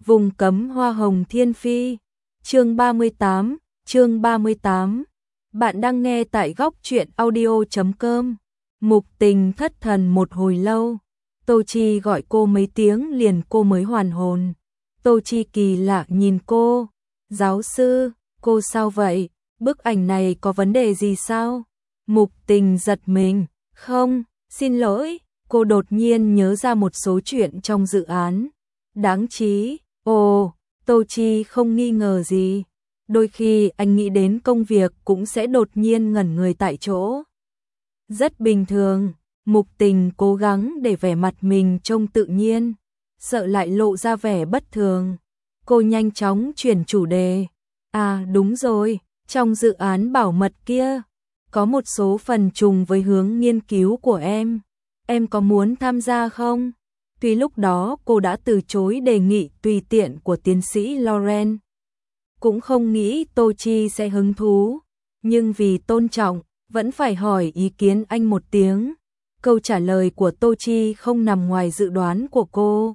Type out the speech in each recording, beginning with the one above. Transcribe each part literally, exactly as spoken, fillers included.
Vùng cấm hoa hồng thiên phi. Chương ba mươi tám, chương ba mươi tám. Bạn đang nghe tại góc truyện audio chấm com. Mục Tình thất thần một hồi lâu. Tô Chi gọi cô mấy tiếng liền cô mới hoàn hồn. Tô Chi kỳ lạ nhìn cô. Giáo sư, cô sao vậy? Bức ảnh này có vấn đề gì sao? Mục Tình giật mình. Không, xin lỗi. Cô đột nhiên nhớ ra một số chuyện trong dự án. Đáng trí. Ồ, Tô Chi không nghi ngờ gì. Đôi khi anh nghĩ đến công việc cũng sẽ đột nhiên ngẩn người tại chỗ. Rất bình thường. Mục Tình cố gắng để vẻ mặt mình trông tự nhiên, sợ lại lộ ra vẻ bất thường. Cô nhanh chóng chuyển chủ đề. À đúng rồi, trong dự án bảo mật kia, có một số phần trùng với hướng nghiên cứu của em. Em có muốn tham gia không? Tuy lúc đó cô đã từ chối đề nghị tùy tiện của tiến sĩ Lauren, cũng không nghĩ Tô Chi sẽ hứng thú, nhưng vì tôn trọng, vẫn phải hỏi ý kiến anh một tiếng. Câu trả lời của Tô Chi không nằm ngoài dự đoán của cô.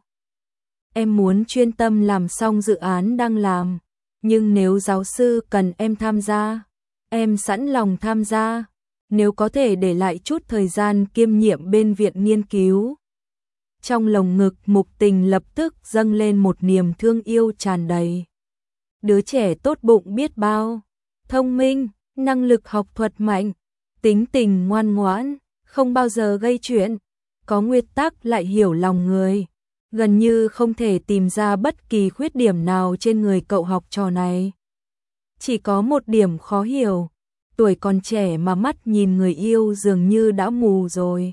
Em muốn chuyên tâm làm xong dự án đang làm, nhưng nếu giáo sư cần em tham gia, em sẵn lòng tham gia, nếu có thể để lại chút thời gian kiêm nhiệm bên viện nghiên cứu. Trong lồng ngực Mục Tình lập tức dâng lên một niềm thương yêu tràn đầy. Đứa trẻ tốt bụng biết bao, thông minh, năng lực học thuật mạnh, tính tình ngoan ngoãn, không bao giờ gây chuyện, có nguyên tắc lại hiểu lòng người. Gần như không thể tìm ra bất kỳ khuyết điểm nào trên người cậu học trò này. Chỉ có một điểm khó hiểu, tuổi còn trẻ mà mắt nhìn người yêu dường như đã mù rồi.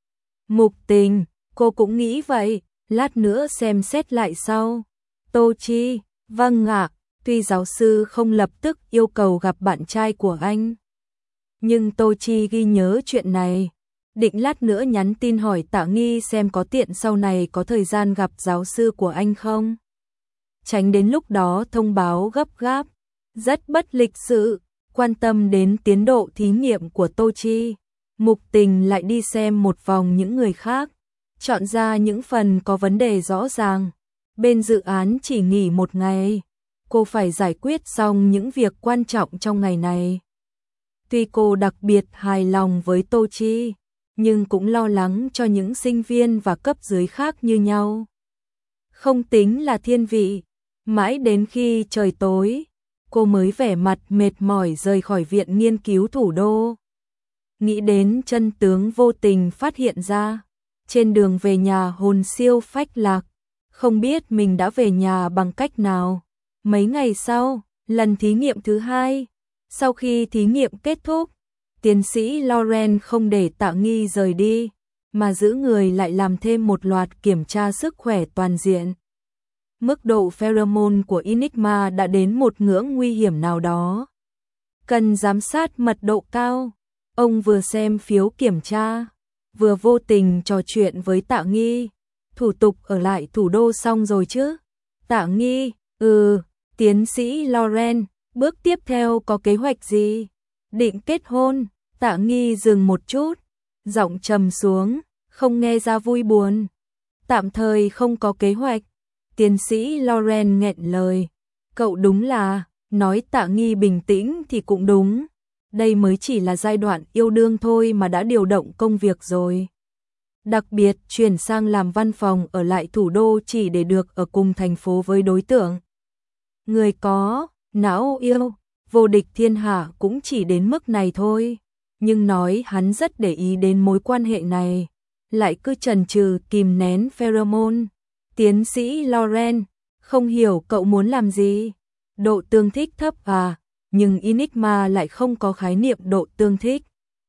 Mục Tình, cô cũng nghĩ vậy, lát nữa xem xét lại sau. Tô Chi, vâng ạ, tuy giáo sư không lập tức yêu cầu gặp bạn trai của anh, nhưng Tô Chi ghi nhớ chuyện này, định lát nữa nhắn tin hỏi Tạ Nghi xem có tiện sau này có thời gian gặp giáo sư của anh không. Tránh đến lúc đó thông báo gấp gáp, rất bất lịch sự, quan tâm đến tiến độ thí nghiệm của Tô Chi. Mục Tình lại đi xem một vòng những người khác, chọn ra những phần có vấn đề rõ ràng. Bên dự án chỉ nghỉ một ngày, cô phải giải quyết xong những việc quan trọng trong ngày này. Tuy cô đặc biệt hài lòng với Tô Chi, nhưng cũng lo lắng cho những sinh viên và cấp dưới khác như nhau. Không tính là thiên vị, mãi đến khi trời tối, cô mới vẻ mặt mệt mỏi rời khỏi viện nghiên cứu thủ đô. Nghĩ đến chân tướng vô tình phát hiện ra, trên đường về nhà hồn siêu phách lạc, không biết mình đã về nhà bằng cách nào. Mấy ngày sau, lần thí nghiệm thứ hai, sau khi thí nghiệm kết thúc, tiến sĩ Lauren không để Tạ Nghi rời đi, mà giữ người lại làm thêm một loạt kiểm tra sức khỏe toàn diện. Mức độ pheromone của Enigma đã đến một ngưỡng nguy hiểm nào đó, cần giám sát mật độ cao. Ông vừa xem phiếu kiểm tra, vừa vô tình trò chuyện với Tạ Nghi. Thủ tục ở lại thủ đô xong rồi chứ? Tạ Nghi, ừ, tiến sĩ Lauren, bước tiếp theo có kế hoạch gì? Định kết hôn? Tạ Nghi dừng một chút, giọng trầm xuống, không nghe ra vui buồn. Tạm thời không có kế hoạch. Tiến sĩ Lauren nghẹn lời. Cậu đúng là, nói Tạ Nghi bình tĩnh thì cũng đúng. Đây mới chỉ là giai đoạn yêu đương thôi mà đã điều động công việc rồi. Đặc biệt chuyển sang làm văn phòng ở lại thủ đô chỉ để được ở cùng thành phố với đối tượng. Người có não yêu, vô địch thiên hạ cũng chỉ đến mức này thôi. Nhưng nói hắn rất để ý đến mối quan hệ này, lại cứ chần chừ kìm nén pheromone. Tiến sĩ Lauren, không hiểu cậu muốn làm gì? Độ tương thích thấp à, nhưng Enigma lại không có khái niệm độ tương thích.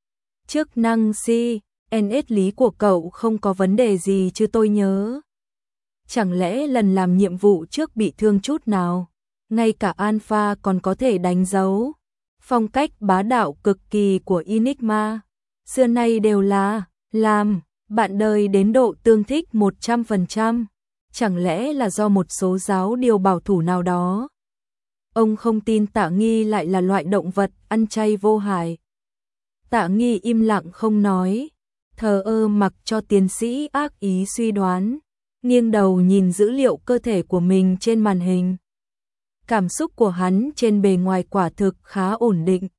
Chức năng C N S lý của cậu không có vấn đề gì chứ tôi nhớ. Chẳng lẽ lần làm nhiệm vụ trước bị thương chút nào? Ngay cả Alpha còn có thể đánh dấu. Phong cách bá đạo cực kỳ của Enigma xưa nay đều là làm bạn đời đến độ tương thích một trăm phần trăm. Chẳng lẽ là do một số giáo điều bảo thủ nào đó? Ông không tin Tạ Nghi lại là loại động vật ăn chay vô hại. Tạ Nghi im lặng không nói, thờ ơ mặc cho tiến sĩ ác ý suy đoán. nghiêng đầu nhìn dữ liệu cơ thể của mình trên màn hình. Cảm xúc của hắn trên bề ngoài quả thực khá ổn định.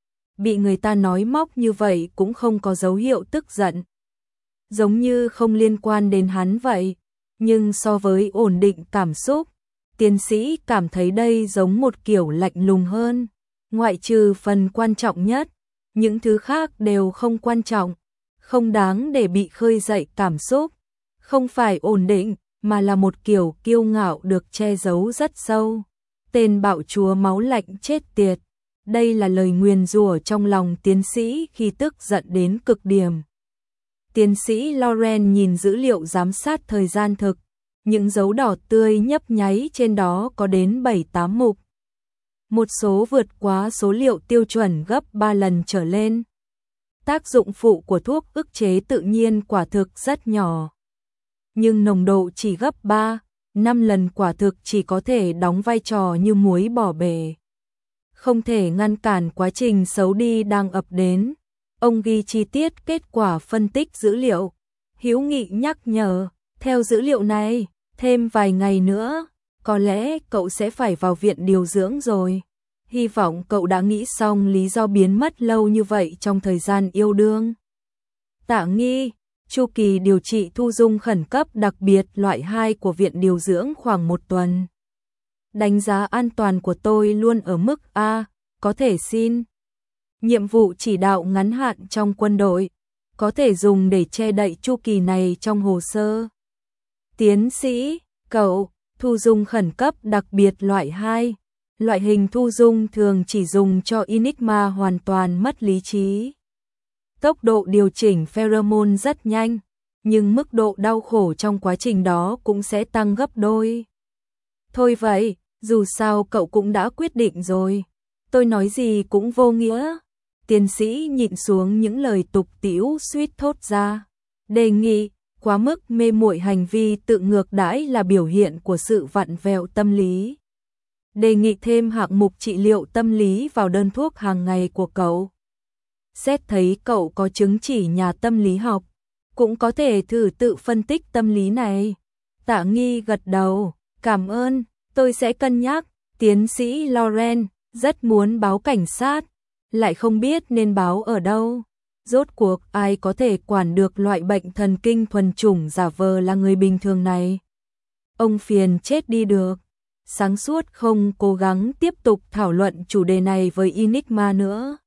Bị người ta nói móc như vậy cũng không có dấu hiệu tức giận. Giống như không liên quan đến hắn vậy. Nhưng so với ổn định cảm xúc, tiến sĩ cảm thấy đây giống một kiểu lạnh lùng hơn. Ngoại trừ phần quan trọng nhất, những thứ khác đều không quan trọng, không đáng để bị khơi dậy cảm xúc. Không phải ổn định, mà là một kiểu kiêu ngạo được che giấu rất sâu. Tên bạo chúa máu lạnh chết tiệt. Đây là lời nguyền rủa trong lòng tiến sĩ khi tức giận đến cực điểm. Tiến sĩ Loren nhìn dữ liệu giám sát thời gian thực. Những dấu đỏ tươi nhấp nháy trên đó có đến bảy tám mục. Một số vượt quá số liệu tiêu chuẩn gấp ba lần trở lên. Tác dụng phụ của thuốc ức chế tự nhiên quả thực rất nhỏ. Nhưng nồng độ chỉ gấp ba, năm lần quả thực chỉ có thể đóng vai trò như muối bỏ bể. Không thể ngăn cản quá trình xấu đi đang ập đến. Ông ghi chi tiết kết quả phân tích dữ liệu. Hữu Nghị nhắc nhở, theo dữ liệu này, thêm vài ngày nữa, có lẽ cậu sẽ phải vào viện điều dưỡng rồi. Hy vọng cậu đã nghĩ xong lý do biến mất lâu như vậy trong thời gian yêu đương. Tạ Nghi, chu kỳ điều trị thu dung khẩn cấp đặc biệt loại hai của viện điều dưỡng khoảng một tuần. Đánh giá an toàn của tôi luôn ở mức A, có thể xin. Nhiệm vụ chỉ đạo ngắn hạn trong quân đội, có thể dùng để che đậy chu kỳ này trong hồ sơ. Tiến sĩ, cậu, thu dung khẩn cấp đặc biệt loại hai. Loại hình thu dung thường chỉ dùng cho Enigma hoàn toàn mất lý trí. Tốc độ điều chỉnh pheromone rất nhanh, nhưng mức độ đau khổ trong quá trình đó cũng sẽ tăng gấp đôi. Thôi vậy, dù sao cậu cũng đã quyết định rồi. Tôi nói gì cũng vô nghĩa. Tiến sĩ nhịn xuống những lời tục tĩu suýt thốt ra. Đề nghị, quá mức mê muội hành vi tự ngược đãi là biểu hiện của sự vặn vẹo tâm lý. Đề nghị thêm hạng mục trị liệu tâm lý vào đơn thuốc hàng ngày của cậu. Xét thấy cậu có chứng chỉ nhà tâm lý học, cũng có thể thử tự phân tích tâm lý này. Tạ Nghi gật đầu, cảm ơn, tôi sẽ cân nhắc. Tiến sĩ Loren rất muốn báo cảnh sát, lại không biết nên báo ở đâu. Rốt cuộc ai có thể quản được loại bệnh thần kinh thuần chủng giả vờ là người bình thường này. Ông phiền chết đi được. Sáng suốt không cố gắng tiếp tục thảo luận chủ đề này với Enigma nữa.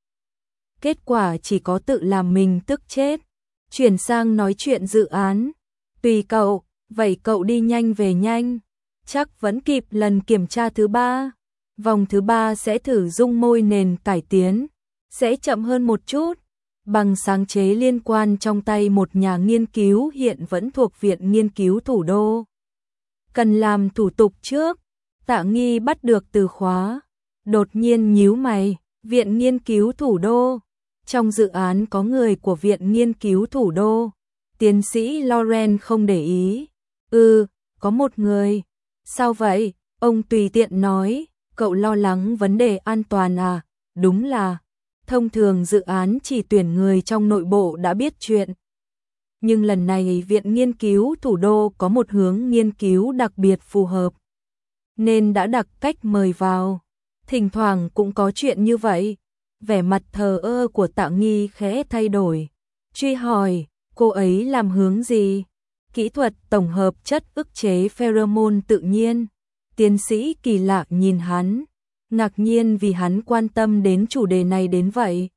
Kết quả chỉ có tự làm mình tức chết. Chuyển sang nói chuyện dự án. Tùy cậu, vậy cậu đi nhanh về nhanh. Chắc vẫn kịp lần kiểm tra thứ ba. Vòng thứ ba sẽ thử dung môi nền cải tiến. Sẽ chậm hơn một chút. Bằng sáng chế liên quan trong tay một nhà nghiên cứu hiện vẫn thuộc Viện Nghiên cứu Thủ đô. Cần làm thủ tục trước. Tạ Nghi bắt được từ khóa. Đột nhiên nhíu mày. Viện Nghiên cứu Thủ đô. Trong dự án có người của Viện Nghiên cứu Thủ đô. Tiến sĩ Loren không để ý. Ừ, có một người. Sao vậy? Ông tùy tiện nói. Cậu lo lắng vấn đề an toàn à? Đúng là. Thông thường dự án chỉ tuyển người trong nội bộ đã biết chuyện. Nhưng lần này Viện Nghiên cứu Thủ đô có một hướng nghiên cứu đặc biệt phù hợp. Nên đã đặt cách mời vào. Thỉnh thoảng cũng có chuyện như vậy. Vẻ mặt thờ ơ của Tạ Nghi khẽ thay đổi. Truy hỏi, cô ấy làm hướng gì? Kỹ thuật tổng hợp chất ức chế pheromone tự nhiên. Tiến sĩ kỳ lạ nhìn hắn. Ngạc nhiên vì hắn quan tâm đến chủ đề này đến vậy.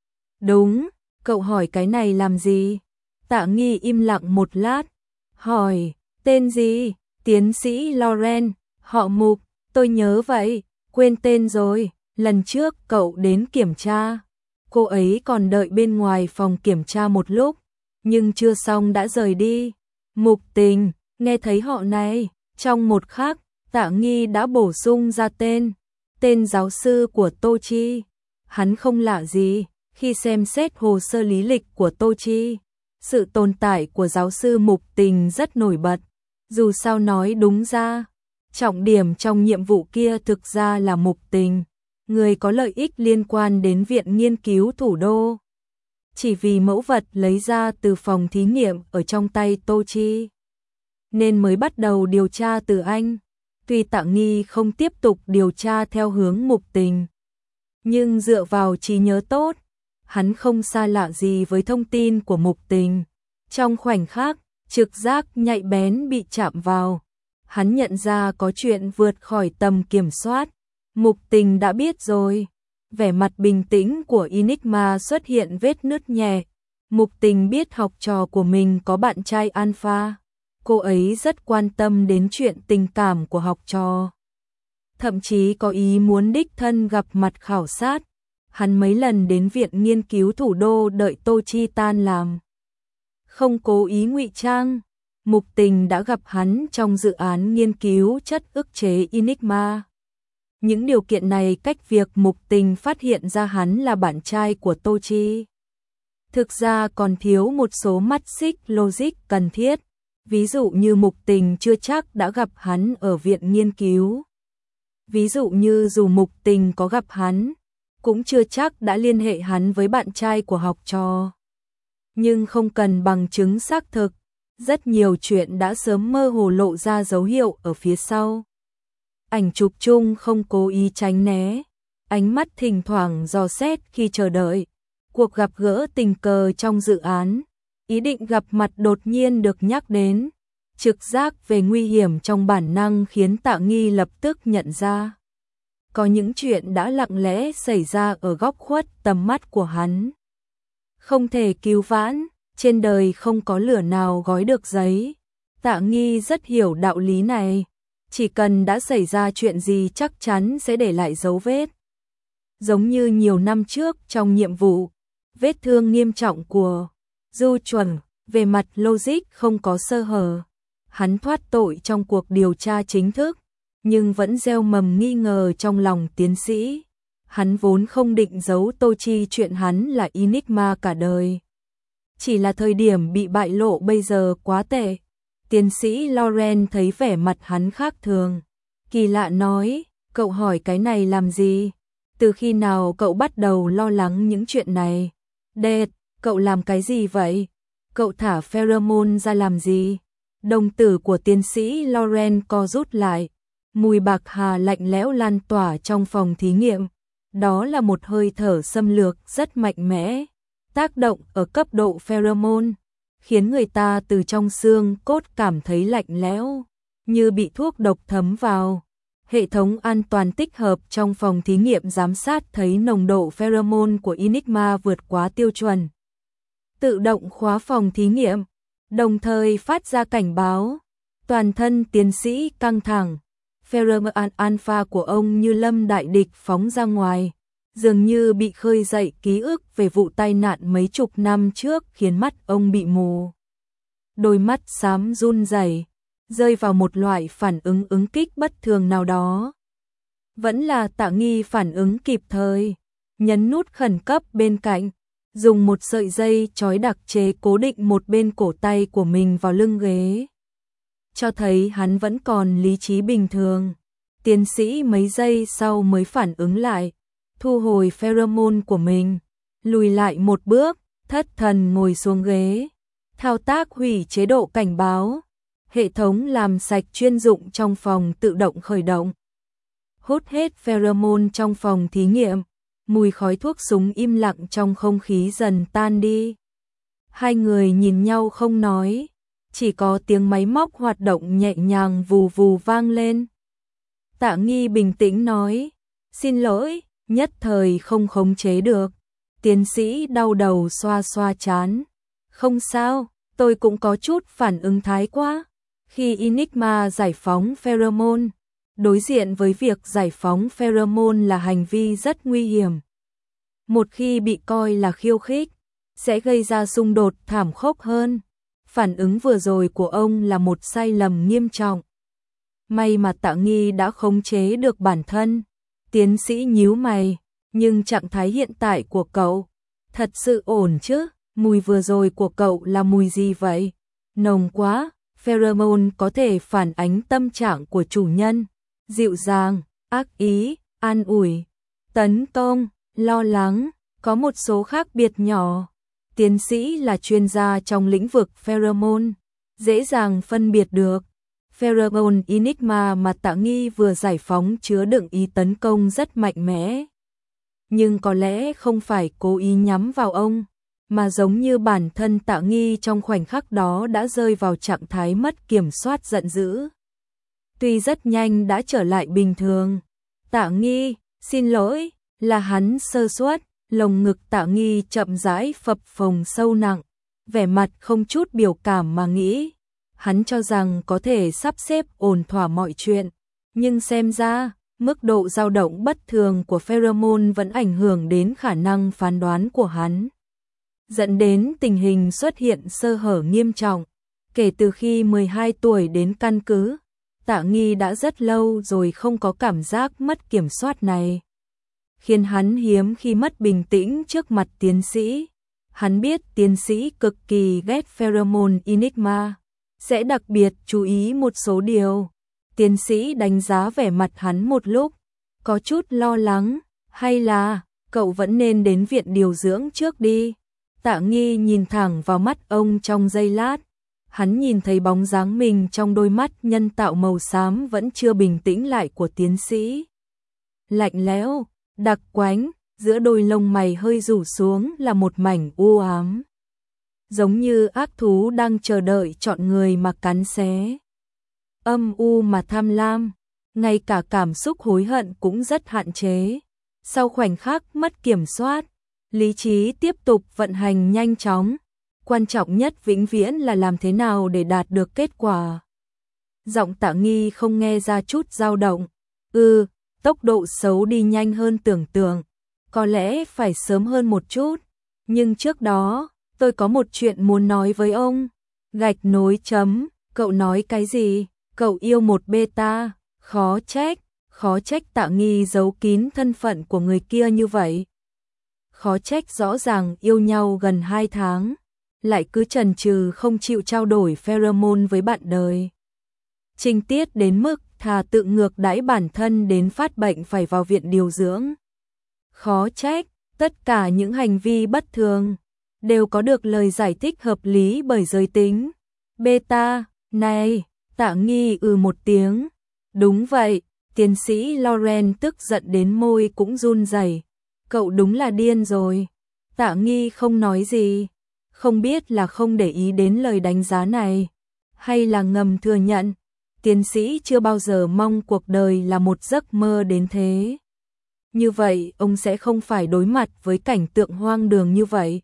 Đúng, cậu hỏi cái này làm gì? Tạ Nghi im lặng một lát. Hỏi, tên gì? Tiến sĩ Loren, họ Mục, tôi nhớ vậy, quên tên rồi. Lần trước cậu đến kiểm tra. Cô ấy còn đợi bên ngoài phòng kiểm tra một lúc, nhưng chưa xong đã rời đi. Mục Tình, nghe thấy họ này, trong một khắc, Tạ Nghi đã bổ sung ra tên. Tên giáo sư của Tô Chi. Hắn không lạ gì, khi xem xét hồ sơ lý lịch của Tô Chi, sự tồn tại của giáo sư Mục Tình rất nổi bật. Dù sao nói đúng ra, trọng điểm trong nhiệm vụ kia thực ra là Mục Tình, người có lợi ích liên quan đến Viện Nghiên cứu Thủ đô. Chỉ vì mẫu vật lấy ra từ phòng thí nghiệm ở trong tay Tô Chi, nên mới bắt đầu điều tra từ anh. Tuy Tạ Nghi không tiếp tục điều tra theo hướng Mục Tình, nhưng dựa vào trí nhớ tốt, hắn không xa lạ gì với thông tin của Mục Tình. Trong khoảnh khắc, trực giác nhạy bén bị chạm vào, hắn nhận ra có chuyện vượt khỏi tầm kiểm soát. Mục Tình đã biết rồi. Vẻ mặt bình tĩnh của Enigma xuất hiện vết nứt nhẹ. Mục Tình biết học trò của mình có bạn trai alpha. Cô ấy rất quan tâm đến chuyện tình cảm của học trò. Thậm chí có ý muốn đích thân gặp mặt khảo sát. Hắn mấy lần đến viện nghiên cứu thủ đô đợi Tô Chi tan làm. Không cố ý ngụy trang. Mục Tình đã gặp hắn trong dự án nghiên cứu chất ức chế Enigma. Những điều kiện này cách việc Mục Tình phát hiện ra hắn là bạn trai của Tô Chi. Thực ra còn thiếu một số mắt xích logic cần thiết. Ví dụ như Mục Tình chưa chắc đã gặp hắn ở viện nghiên cứu. Ví dụ như dù Mục Tình có gặp hắn, cũng chưa chắc đã liên hệ hắn với bạn trai của học trò. Nhưng không cần bằng chứng xác thực, rất nhiều chuyện đã sớm mơ hồ lộ ra dấu hiệu ở phía sau. Ảnh chụp chung không cố ý tránh né, ánh mắt thỉnh thoảng dò xét khi chờ đợi. Cuộc gặp gỡ tình cờ trong dự án, ý định gặp mặt đột nhiên được nhắc đến. Trực giác về nguy hiểm trong bản năng khiến Tạ Nghi lập tức nhận ra. Có những chuyện đã lặng lẽ xảy ra ở góc khuất tầm mắt của hắn. Không thể cứu vãn, trên đời không có lửa nào gói được giấy. Tạ Nghi rất hiểu đạo lý này. Chỉ cần đã xảy ra chuyện gì chắc chắn sẽ để lại dấu vết. Giống như nhiều năm trước trong nhiệm vụ, vết thương nghiêm trọng của Du Chuẩn, về mặt logic không có sơ hở. Hắn thoát tội trong cuộc điều tra chính thức, nhưng vẫn gieo mầm nghi ngờ trong lòng tiến sĩ. Hắn vốn không định giấu Tô Chi chuyện hắn là Enigma cả đời. Chỉ là thời điểm bị bại lộ bây giờ quá tệ. Tiến sĩ Lauren thấy vẻ mặt hắn khác thường. Kỳ lạ nói, cậu hỏi cái này làm gì? Từ khi nào cậu bắt đầu lo lắng những chuyện này? Đệt, cậu làm cái gì vậy? Cậu thả pheromone ra làm gì? Đồng tử của tiến sĩ Lauren co rút lại. Mùi bạc hà lạnh lẽo lan tỏa trong phòng thí nghiệm. Đó là một hơi thở xâm lược rất mạnh mẽ. Tác động ở cấp độ pheromone, khiến người ta từ trong xương cốt cảm thấy lạnh lẽo, như bị thuốc độc thấm vào. Hệ thống an toàn tích hợp trong phòng thí nghiệm giám sát thấy nồng độ pheromone của Enigma vượt quá tiêu chuẩn. Tự động khóa phòng thí nghiệm, đồng thời phát ra cảnh báo. Toàn thân tiến sĩ căng thẳng. Pheromone alpha của ông như lâm đại địch phóng ra ngoài, dường như bị khơi dậy ký ức về vụ tai nạn mấy chục năm trước khiến mắt ông bị mù. Đôi mắt xám run rẩy, rơi vào một loại phản ứng ứng kích bất thường nào đó. Vẫn là Tạ Nghi phản ứng kịp thời, nhấn nút khẩn cấp bên cạnh, dùng một sợi dây trói đặc chế cố định một bên cổ tay của mình vào lưng ghế. Cho thấy hắn vẫn còn lý trí bình thường. Tiến sĩ mấy giây sau mới phản ứng lại, thu hồi pheromone của mình, lùi lại một bước, thất thần ngồi xuống ghế. Thao tác hủy chế độ cảnh báo. Hệ thống làm sạch chuyên dụng trong phòng tự động khởi động. Hút hết pheromone trong phòng thí nghiệm, mùi khói thuốc súng im lặng trong không khí dần tan đi. Hai người nhìn nhau không nói, chỉ có tiếng máy móc hoạt động nhẹ nhàng vù vù vang lên. Tạ Nghi bình tĩnh nói, xin lỗi, nhất thời không khống chế được. Tiến sĩ đau đầu xoa xoa trán. Không sao, tôi cũng có chút phản ứng thái quá. Khi Enigma giải phóng pheromone, đối diện với việc giải phóng pheromone là hành vi rất nguy hiểm. Một khi bị coi là khiêu khích, sẽ gây ra xung đột thảm khốc hơn. Phản ứng vừa rồi của ông là một sai lầm nghiêm trọng. May mà Tạ Nghi đã khống chế được bản thân. Tiến sĩ nhíu mày, nhưng trạng thái hiện tại của cậu thật sự ổn chứ? Mùi vừa rồi của cậu là mùi gì vậy? Nồng quá. Pheromone có thể phản ánh tâm trạng của chủ nhân, dịu dàng, ác ý, an ủi, tấn công, lo lắng, có một số khác biệt nhỏ. Tiến sĩ là chuyên gia trong lĩnh vực pheromone, dễ dàng phân biệt được. Pheromone Enigma mà Tạ Nghi vừa giải phóng chứa đựng ý tấn công rất mạnh mẽ. Nhưng có lẽ không phải cố ý nhắm vào ông, mà giống như bản thân Tạ Nghi trong khoảnh khắc đó đã rơi vào trạng thái mất kiểm soát giận dữ. Tuy rất nhanh đã trở lại bình thường. Tạ Nghi, xin lỗi, là hắn sơ suất, lồng ngực Tạ Nghi chậm rãi phập phồng sâu nặng, vẻ mặt không chút biểu cảm mà nghĩ. Hắn cho rằng có thể sắp xếp ổn thỏa mọi chuyện, nhưng xem ra, mức độ dao động bất thường của pheromone vẫn ảnh hưởng đến khả năng phán đoán của hắn, dẫn đến tình hình xuất hiện sơ hở nghiêm trọng. Kể từ khi mười hai tuổi đến căn cứ, Tạ Nghi đã rất lâu rồi không có cảm giác mất kiểm soát này, khiến hắn hiếm khi mất bình tĩnh trước mặt tiến sĩ. Hắn biết tiến sĩ cực kỳ ghét pheromone Enigma, sẽ đặc biệt chú ý một số điều. Tiến sĩ đánh giá vẻ mặt hắn một lúc, có chút lo lắng, hay là, cậu vẫn nên đến viện điều dưỡng trước đi. Tạ Nghi nhìn thẳng vào mắt ông trong giây lát, hắn nhìn thấy bóng dáng mình trong đôi mắt nhân tạo màu xám vẫn chưa bình tĩnh lại của tiến sĩ. Lạnh lẽo, đặc quánh, giữa đôi lông mày hơi rủ xuống là một mảnh u ám, giống như ác thú đang chờ đợi chọn người mà cắn xé. Âm u mà tham lam, ngay cả cảm xúc hối hận cũng rất hạn chế. Sau khoảnh khắc mất kiểm soát, lý trí tiếp tục vận hành nhanh chóng. Quan trọng nhất vĩnh viễn là làm thế nào để đạt được kết quả. Giọng Tạ Nghi không nghe ra chút dao động. Ừ, tốc độ xấu đi nhanh hơn tưởng tượng. Có lẽ phải sớm hơn một chút. Nhưng trước đó, tôi có một chuyện muốn nói với ông. Gạch nối chấm, cậu nói cái gì? Cậu yêu một beta, khó trách, khó trách Tạ Nghi giấu kín thân phận của người kia như vậy. Khó trách rõ ràng yêu nhau gần hai tháng, lại cứ chần chừ không chịu trao đổi pheromone với bạn đời. Trình tiết đến mức thà tự ngược đãi bản thân đến phát bệnh phải vào viện điều dưỡng. Khó trách, tất cả những hành vi bất thường đều có được lời giải thích hợp lý bởi giới tính. Beta, này, Tạ Nghi ừ một tiếng. Đúng vậy, tiến sĩ Lauren tức giận đến môi cũng run rẩy. Cậu đúng là điên rồi. Tạ Nghi không nói gì, không biết là không để ý đến lời đánh giá này, hay là ngầm thừa nhận. Tiến sĩ chưa bao giờ mong cuộc đời là một giấc mơ đến thế. Như vậy ông sẽ không phải đối mặt với cảnh tượng hoang đường như vậy.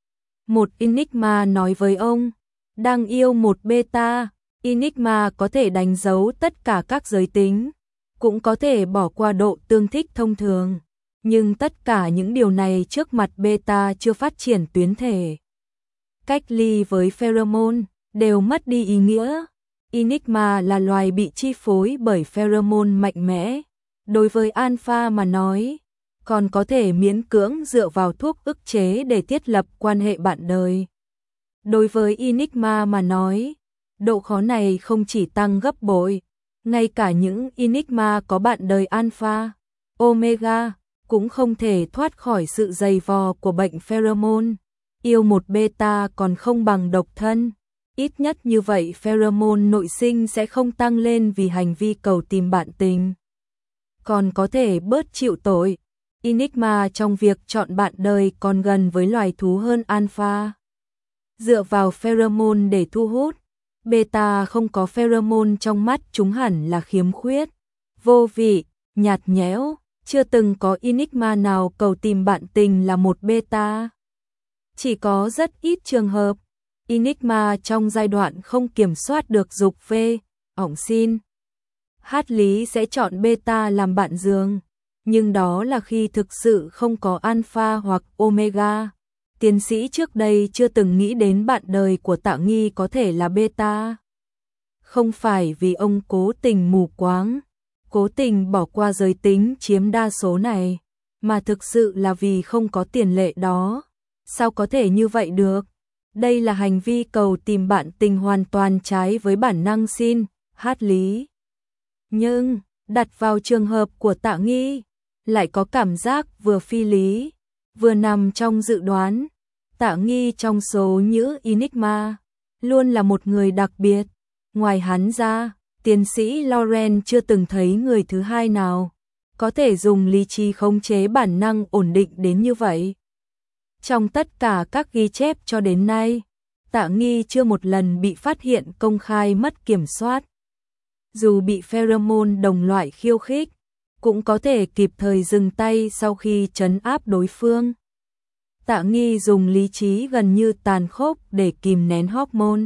Một Enigma nói với ông, đang yêu một beta. Enigma có thể đánh dấu tất cả các giới tính, cũng có thể bỏ qua độ tương thích thông thường. Nhưng tất cả những điều này trước mặt beta chưa phát triển tuyến thể. Cách ly với pheromone đều mất đi ý nghĩa. Enigma là loài bị chi phối bởi pheromone mạnh mẽ. Đối với alpha mà nói, còn có thể miễn cưỡng dựa vào thuốc ức chế để thiết lập quan hệ bạn đời. Đối với Enigma mà nói, độ khó này không chỉ tăng gấp bội, ngay cả những Enigma có bạn đời alpha, omega cũng không thể thoát khỏi sự dày vò của bệnh pheromone. Yêu một beta còn không bằng độc thân. Ít nhất như vậy pheromone nội sinh sẽ không tăng lên vì hành vi cầu tìm bạn tình. Còn có thể bớt chịu tội. Enigma trong việc chọn bạn đời còn gần với loài thú hơn alpha. Dựa vào pheromone để thu hút, beta không có pheromone trong mắt chúng hẳn là khiếm khuyết, vô vị, nhạt nhẽo. Chưa từng có Enigma nào cầu tìm bạn tình là một beta. Chỉ có rất ít trường hợp Enigma trong giai đoạn không kiểm soát được dục phê, ỏng xin, hát lý sẽ chọn beta làm bạn giường, nhưng đó là khi thực sự không có alpha hoặc omega. Tiến sĩ trước đây chưa từng nghĩ đến bạn đời của Tạ Nghi có thể là beta. Không phải vì ông cố tình mù quáng, cố tình bỏ qua giới tính chiếm đa số này, mà thực sự là vì không có tiền lệ đó. Sao có thể như vậy được? Đây là hành vi cầu tìm bạn tình hoàn toàn trái với bản năng xin, hát lý. Nhưng, đặt vào trường hợp của Tạ Nghi, lại có cảm giác vừa phi lý, vừa nằm trong dự đoán. Tạ Nghi trong số những Enigma luôn là một người đặc biệt. Ngoài hắn ra, tiến sĩ Lauren chưa từng thấy người thứ hai nào có thể dùng lý trí khống chế bản năng ổn định đến như vậy. Trong tất cả các ghi chép cho đến nay, Tạ Nghi chưa một lần bị phát hiện công khai mất kiểm soát. Dù bị pheromone đồng loại khiêu khích, cũng có thể kịp thời dừng tay sau khi trấn áp đối phương. Tạ Nghi dùng lý trí gần như tàn khốc để kìm nén hormone.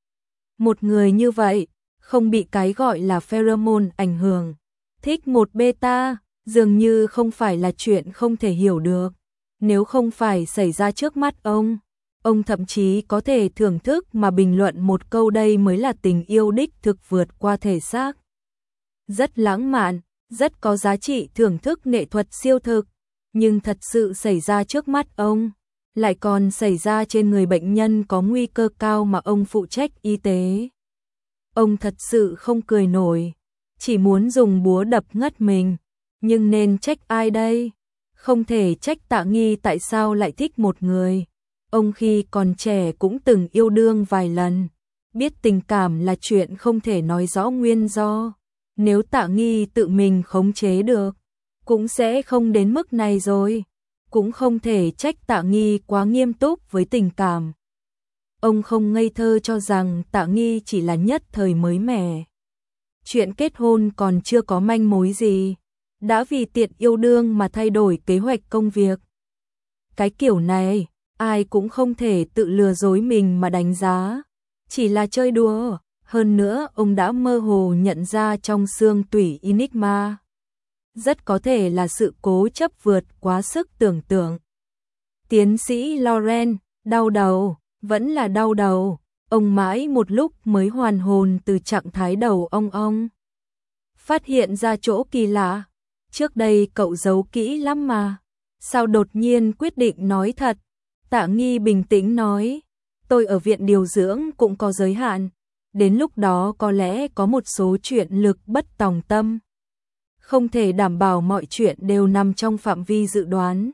Một người như vậy, không bị cái gọi là pheromone ảnh hưởng, thích một beta, dường như không phải là chuyện không thể hiểu được. Nếu không phải xảy ra trước mắt ông, ông thậm chí có thể thưởng thức mà bình luận một câu đây mới là tình yêu đích thực vượt qua thể xác. Rất lãng mạn, rất có giá trị thưởng thức nghệ thuật siêu thực, nhưng thật sự xảy ra trước mắt ông, lại còn xảy ra trên người bệnh nhân có nguy cơ cao mà ông phụ trách y tế. Ông thật sự không cười nổi, chỉ muốn dùng búa đập ngất mình, nhưng nên trách ai đây? Không thể trách Tạ Nghi tại sao lại thích một người. Ông khi còn trẻ cũng từng yêu đương vài lần, biết tình cảm là chuyện không thể nói rõ nguyên do. Nếu Tạ Nghi tự mình khống chế được, cũng sẽ không đến mức này rồi. Cũng không thể trách Tạ Nghi quá nghiêm túc với tình cảm. Ông không ngây thơ cho rằng Tạ Nghi chỉ là nhất thời mới mẻ. Chuyện kết hôn còn chưa có manh mối gì, đã vì tiện yêu đương mà thay đổi kế hoạch công việc. Cái kiểu này, ai cũng không thể tự lừa dối mình mà đánh giá. Chỉ là chơi đùa, hơn nữa ông đã mơ hồ nhận ra trong xương tủy Enigma. Rất có thể là sự cố chấp vượt quá sức tưởng tượng. Tiến sĩ Lauren, đau đầu, vẫn là đau đầu. Ông mãi một lúc mới hoàn hồn từ trạng thái đầu ong ong. Phát hiện ra chỗ kỳ lạ. Trước đây cậu giấu kỹ lắm mà. Sao đột nhiên quyết định nói thật? Tạ Nghi bình tĩnh nói. Tôi ở viện điều dưỡng cũng có giới hạn. Đến lúc đó có lẽ có một số chuyện lực bất tòng tâm. Không thể đảm bảo mọi chuyện đều nằm trong phạm vi dự đoán.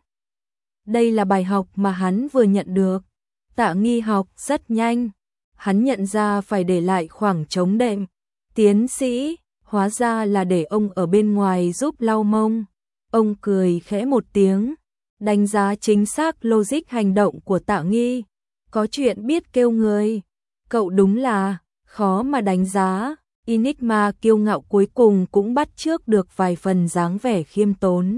Đây là bài học mà hắn vừa nhận được. Tạ Nghi học rất nhanh. Hắn nhận ra phải để lại khoảng trống đệm. Tiến sĩ, hóa ra là để ông ở bên ngoài giúp lau mông. Ông cười khẽ một tiếng, đánh giá chính xác logic hành động của Tạ Nghi. Có chuyện biết kêu người. Cậu đúng là khó mà đánh giá. Enigma kiêu ngạo cuối cùng cũng bắt chước được vài phần dáng vẻ khiêm tốn.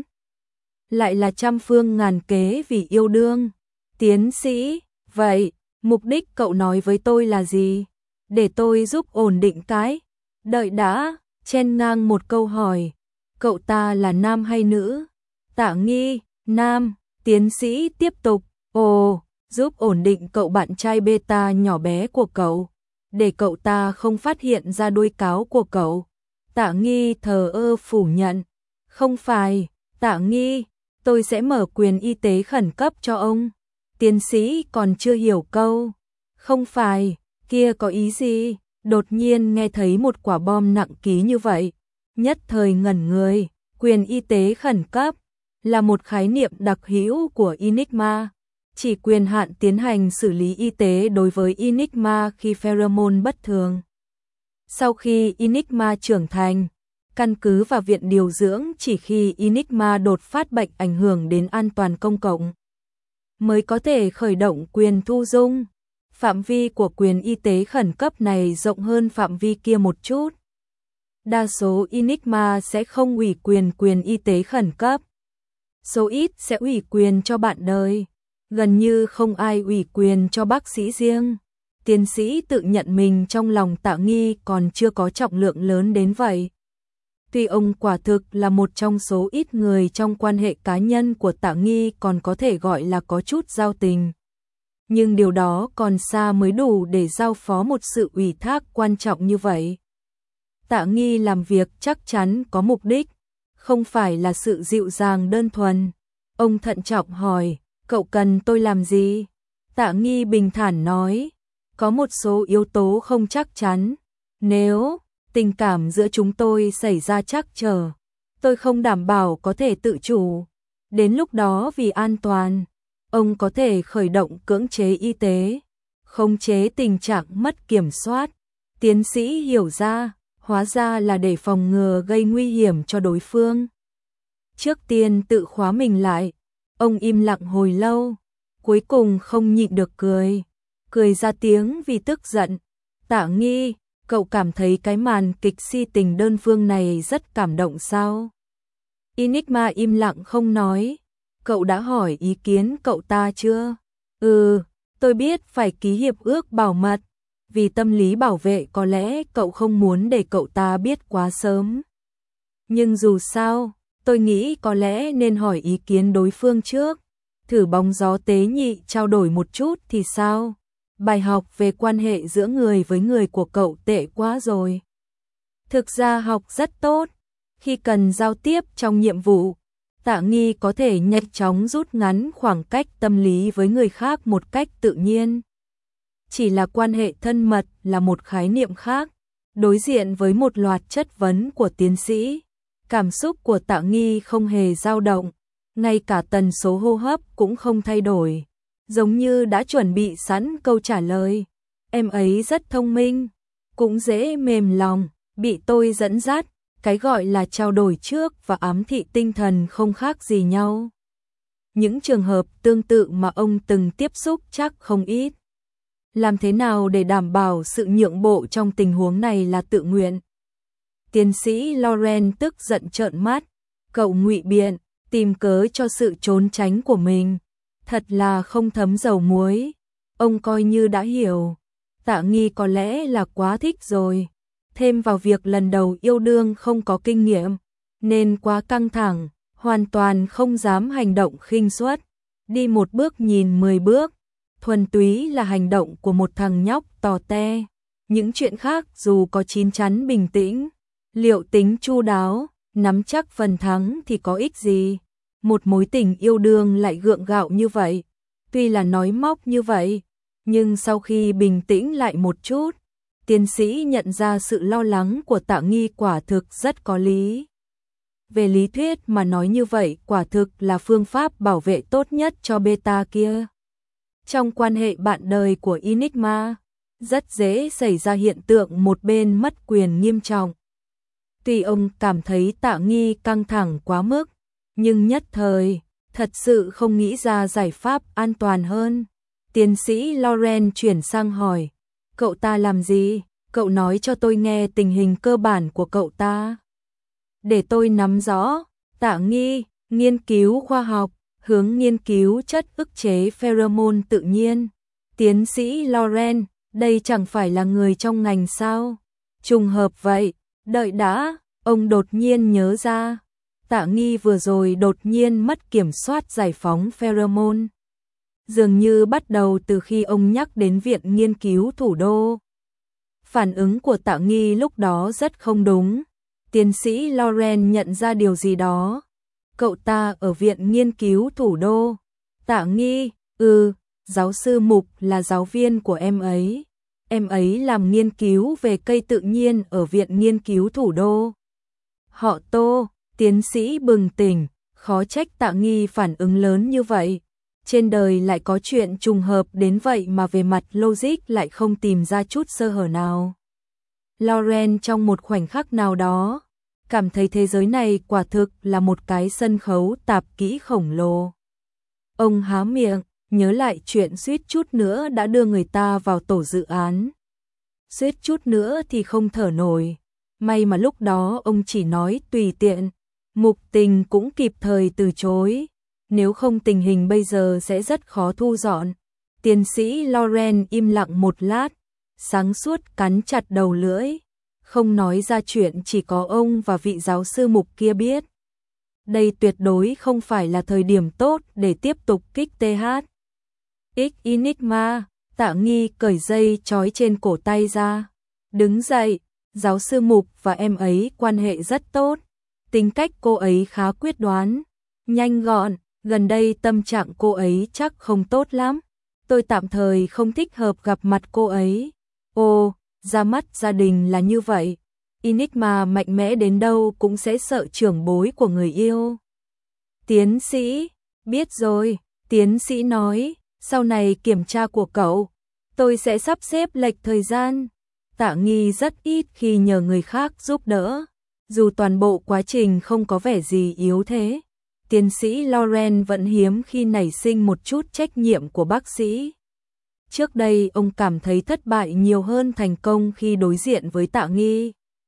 Lại là trăm phương ngàn kế vì yêu đương. Tiến sĩ, vậy, mục đích cậu nói với tôi là gì? Để tôi giúp ổn định cái. Đợi đã, chen ngang một câu hỏi. Cậu ta là nam hay nữ? Tạ Nghi, nam. Tiến sĩ tiếp tục. Ồ, giúp ổn định cậu bạn trai beta nhỏ bé của cậu. Để cậu ta không phát hiện ra đuôi cáo của cậu. Tạ Nghi thờ ơ phủ nhận. Không phải, Tạ Nghi, tôi sẽ mở quyền y tế khẩn cấp cho ông. Tiến sĩ còn chưa hiểu câu. Không phải, kia có ý gì? Đột nhiên nghe thấy một quả bom nặng ký như vậy. Nhất thời ngẩn người, quyền y tế khẩn cấp là một khái niệm đặc hữu của Enigma. Chỉ quyền hạn tiến hành xử lý y tế đối với Enigma khi pheromone bất thường. Sau khi Enigma trưởng thành, căn cứ vào viện điều dưỡng chỉ khi Enigma đột phát bệnh ảnh hưởng đến an toàn công cộng, mới có thể khởi động quyền thu dung. Phạm vi của quyền y tế khẩn cấp này rộng hơn phạm vi kia một chút. Đa số Enigma sẽ không ủy quyền quyền y tế khẩn cấp. Số ít sẽ ủy quyền cho bạn đời. Gần như không ai ủy quyền cho bác sĩ riêng. Tiến sĩ tự nhận mình trong lòng Tạ Nghi còn chưa có trọng lượng lớn đến vậy. Tuy ông quả thực là một trong số ít người trong quan hệ cá nhân của Tạ Nghi còn có thể gọi là có chút giao tình. Nhưng điều đó còn xa mới đủ để giao phó một sự ủy thác quan trọng như vậy. Tạ Nghi làm việc chắc chắn có mục đích, không phải là sự dịu dàng đơn thuần. Ông thận trọng hỏi, cậu cần tôi làm gì? Tạ Nghi bình thản nói, có một số yếu tố không chắc chắn. Nếu tình cảm giữa chúng tôi xảy ra trắc trở, tôi không đảm bảo có thể tự chủ. Đến lúc đó vì an toàn, ông có thể khởi động cưỡng chế y tế. khống chế tình trạng mất kiểm soát. Tiến sĩ hiểu ra, hóa ra là để phòng ngừa gây nguy hiểm cho đối phương. Trước tiên tự khóa mình lại, ông im lặng hồi lâu, cuối cùng không nhịn được cười, cười ra tiếng vì tức giận. Tạ Nghi, cậu cảm thấy cái màn kịch si tình đơn phương này rất cảm động sao? Enigma im lặng không nói. Cậu đã hỏi ý kiến cậu ta chưa? Ừ, tôi biết phải ký hiệp ước bảo mật. Vì tâm lý bảo vệ có lẽ cậu không muốn để cậu ta biết quá sớm. Nhưng dù sao, tôi nghĩ có lẽ nên hỏi ý kiến đối phương trước. Thử bóng gió tế nhị trao đổi một chút thì sao? Bài học về quan hệ giữa người với người của cậu tệ quá rồi. Thực ra học rất tốt. Khi cần giao tiếp trong nhiệm vụ, Tạ Nghi có thể nhanh chóng rút ngắn khoảng cách tâm lý với người khác một cách tự nhiên. Chỉ là quan hệ thân mật là một khái niệm khác. Đối diện với một loạt chất vấn của tiến sĩ, cảm xúc của Tạ Nghi không hề dao động, ngay cả tần số hô hấp cũng không thay đổi, giống như đã chuẩn bị sẵn câu trả lời. Em ấy rất thông minh, cũng dễ mềm lòng, bị tôi dẫn dắt, cái gọi là trao đổi trước và ám thị tinh thần không khác gì nhau. Những trường hợp tương tự mà ông từng tiếp xúc chắc không ít. Làm thế nào để đảm bảo sự nhượng bộ trong tình huống này là tự nguyện? Tiến sĩ Lauren tức giận trợn mắt, cậu ngụy biện, tìm cớ cho sự trốn tránh của mình. Thật là không thấm dầu muối. Ông coi như đã hiểu. Tạ Nghi có lẽ là quá thích rồi. Thêm vào việc lần đầu yêu đương không có kinh nghiệm, nên quá căng thẳng, hoàn toàn không dám hành động khinh suất. Đi một bước nhìn mười bước, thuần túy là hành động của một thằng nhóc tò te. Những chuyện khác dù có chín chắn bình tĩnh, liệu tính chu đáo, nắm chắc phần thắng thì có ích gì. Một mối tình yêu đương lại gượng gạo như vậy, tuy là nói móc như vậy, nhưng sau khi bình tĩnh lại một chút, tiến sĩ nhận ra sự lo lắng của Tạ Nghi quả thực rất có lý. Về lý thuyết mà nói như vậy quả thực là phương pháp bảo vệ tốt nhất cho beta kia. Trong quan hệ bạn đời của Enigma, rất dễ xảy ra hiện tượng một bên mất quyền nghiêm trọng. Tuy ông cảm thấy Tạ Nghi căng thẳng quá mức, nhưng nhất thời, thật sự không nghĩ ra giải pháp an toàn hơn. Tiến sĩ Lauren chuyển sang hỏi, cậu ta làm gì? Cậu nói cho tôi nghe tình hình cơ bản của cậu ta. Để tôi nắm rõ. Tạ Nghi, nghiên cứu khoa học, hướng nghiên cứu chất ức chế pheromone tự nhiên. Tiến sĩ Lauren, đây chẳng phải là người trong ngành sao? Trùng hợp vậy, đợi đã, ông đột nhiên nhớ ra. Tạ Nghi vừa rồi đột nhiên mất kiểm soát giải phóng pheromone. Dường như bắt đầu từ khi ông nhắc đến Viện Nghiên cứu Thủ đô. Phản ứng của Tạ Nghi lúc đó rất không đúng. Tiến sĩ Lauren nhận ra điều gì đó. Cậu ta ở Viện Nghiên cứu Thủ đô. Tạ Nghi, ừ, giáo sư Mục là giáo viên của em ấy. Em ấy làm nghiên cứu về cây tự nhiên ở Viện Nghiên cứu Thủ đô. Họ Tô, tiến sĩ bừng tỉnh, khó trách Tạ Nghi phản ứng lớn như vậy. Trên đời lại có chuyện trùng hợp đến vậy mà về mặt logic lại không tìm ra chút sơ hở nào. Lauren trong một khoảnh khắc nào đó, cảm thấy thế giới này quả thực là một cái sân khấu tạp kỹ khổng lồ. Ông há miệng, nhớ lại chuyện suýt chút nữa đã đưa người ta vào tổ dự án. Suýt chút nữa thì không thở nổi. May mà lúc đó ông chỉ nói tùy tiện. Mục Tình cũng kịp thời từ chối. Nếu không tình hình bây giờ sẽ rất khó thu dọn. Tiến sĩ Lauren im lặng một lát, sáng suốt cắn chặt đầu lưỡi, không nói ra chuyện chỉ có ông và vị giáo sư Mục kia biết. Đây tuyệt đối không phải là thời điểm tốt để tiếp tục kích tê hát. X Enigma, Tạ Nghi cởi dây trói trên cổ tay ra. Đứng dậy, giáo sư Mục và em ấy quan hệ rất tốt. Tính cách cô ấy khá quyết đoán, nhanh gọn. Gần đây tâm trạng cô ấy chắc không tốt lắm. Tôi tạm thời không thích hợp gặp mặt cô ấy. Ồ, ra mắt gia đình là như vậy. Enigma mạnh mẽ đến đâu cũng sẽ sợ trưởng bối của người yêu. Tiến sĩ, biết rồi, tiến sĩ nói, sau này kiểm tra của cậu, tôi sẽ sắp xếp lệch thời gian. Tạ Nghi rất ít khi nhờ người khác giúp đỡ, dù toàn bộ quá trình không có vẻ gì yếu thế. Tiến sĩ Lauren vẫn hiếm khi nảy sinh một chút trách nhiệm của bác sĩ. Trước đây ông cảm thấy thất bại nhiều hơn thành công khi đối diện với Tạ Nghi.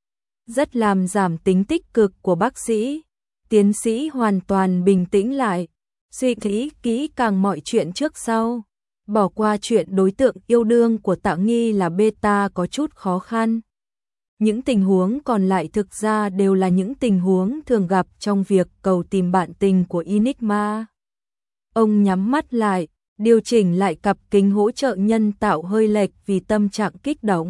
Rất làm giảm tính tích cực của bác sĩ. Tiến sĩ hoàn toàn bình tĩnh lại, suy nghĩ kỹ càng mọi chuyện trước sau. Bỏ qua chuyện đối tượng yêu đương của Tạ Nghi là beta có chút khó khăn. Những tình huống còn lại thực ra đều là những tình huống thường gặp trong việc cầu tìm bạn tình của Enigma. Ông nhắm mắt lại, điều chỉnh lại cặp kính hỗ trợ nhân tạo hơi lệch vì tâm trạng kích động.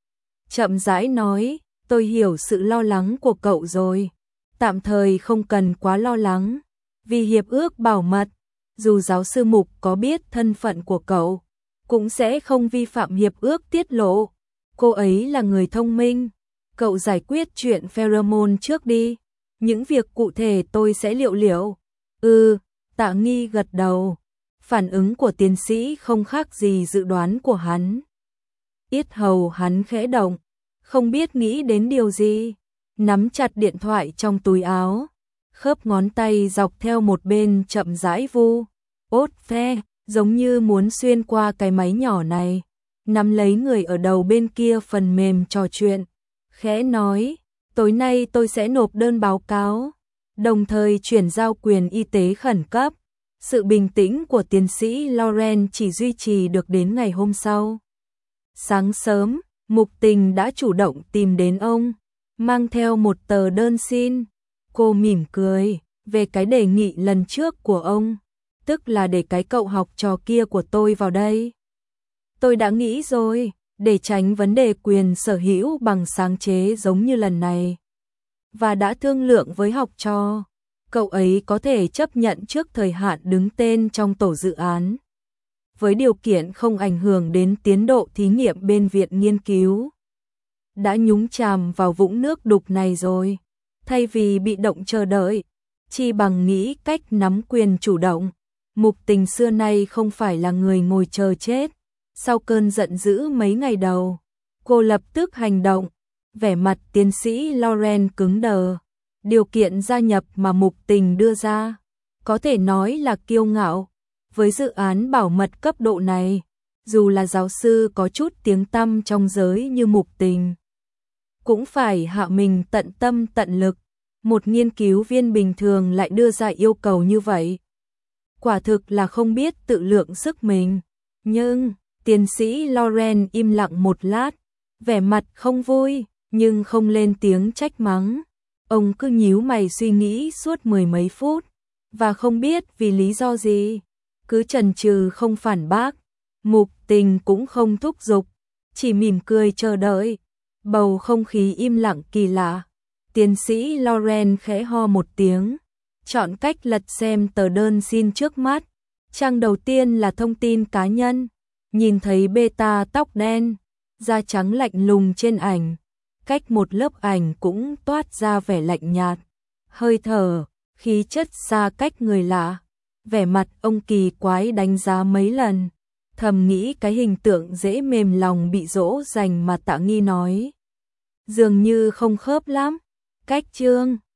Chậm rãi nói, tôi hiểu sự lo lắng của cậu rồi. Tạm thời không cần quá lo lắng, vì hiệp ước bảo mật, dù giáo sư Mục có biết thân phận của cậu, cũng sẽ không vi phạm hiệp ước tiết lộ. Cô ấy là người thông minh, cậu giải quyết chuyện pheromone trước đi, những việc cụ thể tôi sẽ liệu liệu. Ừ, Tạ Nghi gật đầu, phản ứng của tiến sĩ không khác gì dự đoán của hắn. Yết hầu hắn khẽ động, không biết nghĩ đến điều gì, nắm chặt điện thoại trong túi áo, khớp ngón tay dọc theo một bên chậm rãi vu, ốt phe, giống như muốn xuyên qua cái máy nhỏ này, nắm lấy người ở đầu bên kia phần mềm trò chuyện, khẽ nói, tối nay tôi sẽ nộp đơn báo cáo, đồng thời chuyển giao quyền y tế khẩn cấp. Sự bình tĩnh của tiến sĩ Lauren chỉ duy trì được đến ngày hôm sau. Sáng sớm, Mục Tình đã chủ động tìm đến ông, mang theo một tờ đơn xin. Cô mỉm cười về cái đề nghị lần trước của ông, tức là để cái cậu học trò kia của tôi vào đây. Tôi đã nghĩ rồi, để tránh vấn đề quyền sở hữu bằng sáng chế giống như lần này. Và đã thương lượng với học trò, cậu ấy có thể chấp nhận trước thời hạn đứng tên trong tổ dự án, với điều kiện không ảnh hưởng đến tiến độ thí nghiệm bên viện nghiên cứu. Đã nhúng chàm vào vũng nước đục này rồi, thay vì bị động chờ đợi, chi bằng nghĩ cách nắm quyền chủ động. Mục Tình xưa nay không phải là người ngồi chờ chết. Sau cơn giận dữ mấy ngày đầu, cô lập tức hành động. Vẻ mặt tiến sĩ Lauren cứng đờ. Điều kiện gia nhập mà Mục Tình đưa ra, có thể nói là kiêu ngạo. Với dự án bảo mật cấp độ này, dù là giáo sư có chút tiếng tăm trong giới như Mục Tình, cũng phải hạ mình tận tâm tận lực. Một nghiên cứu viên bình thường lại đưa ra yêu cầu như vậy, quả thực là không biết tự lượng sức mình. Nhưng tiến sĩ Lauren im lặng một lát, vẻ mặt không vui, nhưng không lên tiếng trách mắng. Ông cứ nhíu mày suy nghĩ suốt mười mấy phút, và không biết vì lý do gì, cứ chần chừ không phản bác. Mục Tình cũng không thúc giục, chỉ mỉm cười chờ đợi. Bầu không khí im lặng kỳ lạ. Tiến sĩ Lauren khẽ ho một tiếng, chọn cách lật xem tờ đơn xin trước mắt. Trang đầu tiên là thông tin cá nhân, nhìn thấy beta tóc đen, da trắng lạnh lùng trên ảnh, cách một lớp ảnh cũng toát ra vẻ lạnh nhạt, hơi thở, khí chất xa cách người lạ. Vẻ mặt ông kỳ quái đánh giá mấy lần, thầm nghĩ cái hình tượng dễ mềm lòng bị dỗ dành mà Tạ Nghi nói dường như không khớp lắm. Cách chương